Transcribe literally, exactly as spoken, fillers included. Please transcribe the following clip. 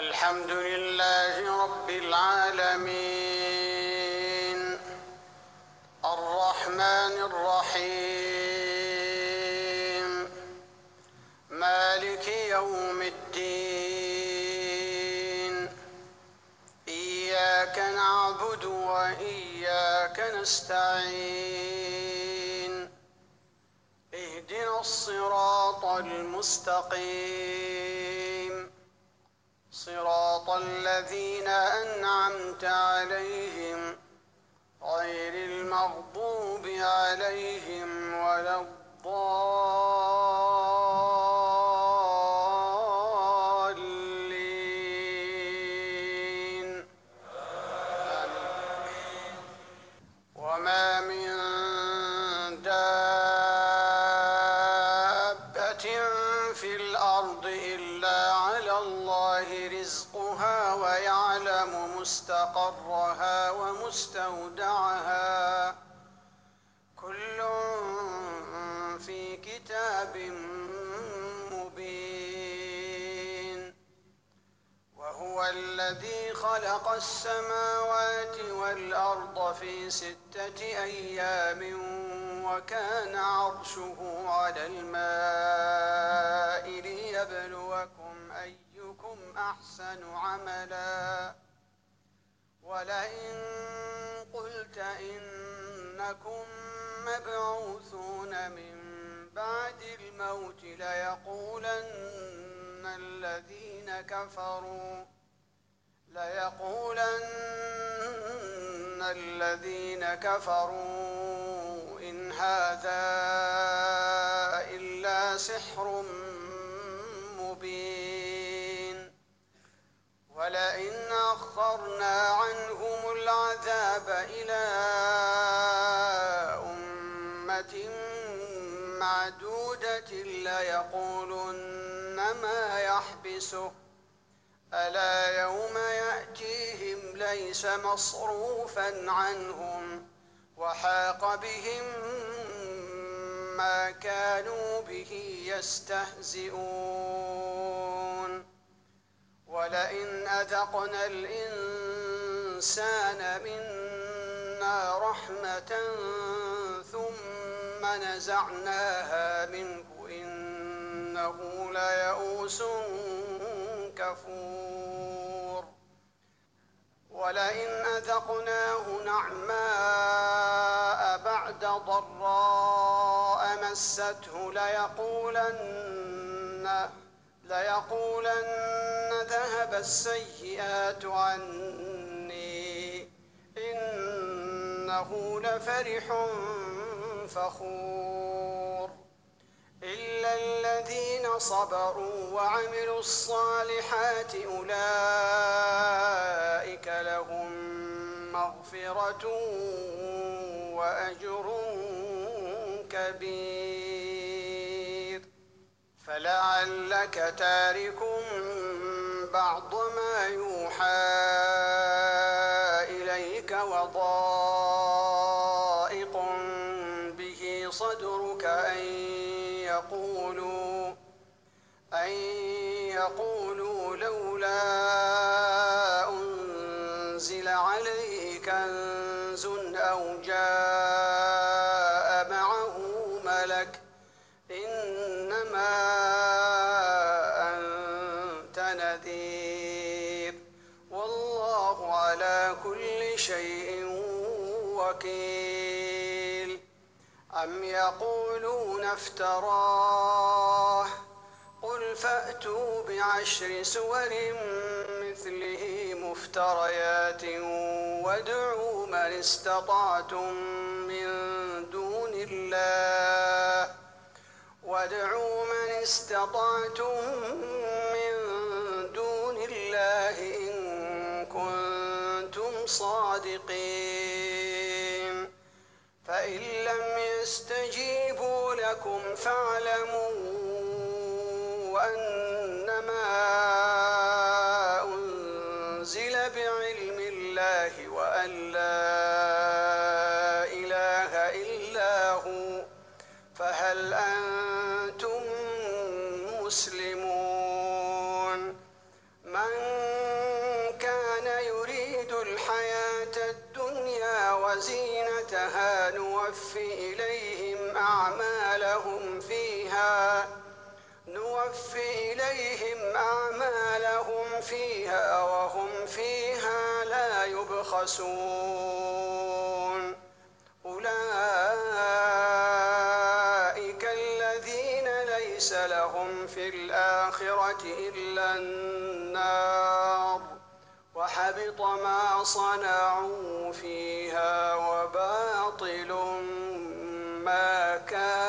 الحمد لله رب العالمين الرحمن الرحيم مالك يوم الدين إياك نعبد وإياك نستعين اهدنا الصراط المستقيم صراط الذين أنعمت عليهم غير المغضوب عليهم ولا الضالين آمين. وما من دابة في الأرض إلا على الله رزقها ويعلم مستقرها ومستودعها كل في كتاب مبين وهو الذي خلق السماوات والأرض في ستة أيام وكان عرشه على الماء ليبلوكم أيكم أحسن عملا ولئن قلت إنكم مبعوثون من بعد الموت ليقولن الذين كفروا ليقولن الذين كفروا إن هذا إلا سحر مبين ولئن أخرنا عنهم العذاب إلى أمة معدودة ليقولن ما يحبسه ألا يوم يأتيهم ليس مصروفا عنهم وحاق بهم ما كانوا به يستهزئون ولئن أذقنا الإنسان منا رحمة ثم نزعناها منه إنه ليئوس كفور ولئن أذقناه نعماء بعد ضراء مسته ليقولن ليقولن ذهب السيئات عني إنه لفرح فخور إلا الذين صبروا وعملوا الصالحات أولئك لهم مغفرة وأجر كبير فلعلك تارك بعض ما يوحى إليك وضائق به صدرك أن يقولوا أن يقولوا لولا أنزل عليه كنز أو جاء معه ملك إنما أنت نذير والله على كل شيء وكيل أم يقولون افتراه قل فأتوا بعشر سور مثله مفتريات وادعوا من استطعتم من دون الله وادعوا من استطعتم من دون الله إن كنتم صادقين فإن لم يستجيبوا لكم فاعلموا أنما أنزل بعلم الله وأن لا إله إلا هو فهل أنتم مسلمون من الحياة الدنيا وزينتها نوفي إليهم أعمالهم فيها نوفي إليهم أعمالهم فيها وهم فيها لا يبخسون أولئك الذين ليس لهم في الآخرة إلا النار وحبط ما صنعوا فيها وباطل ما كانوا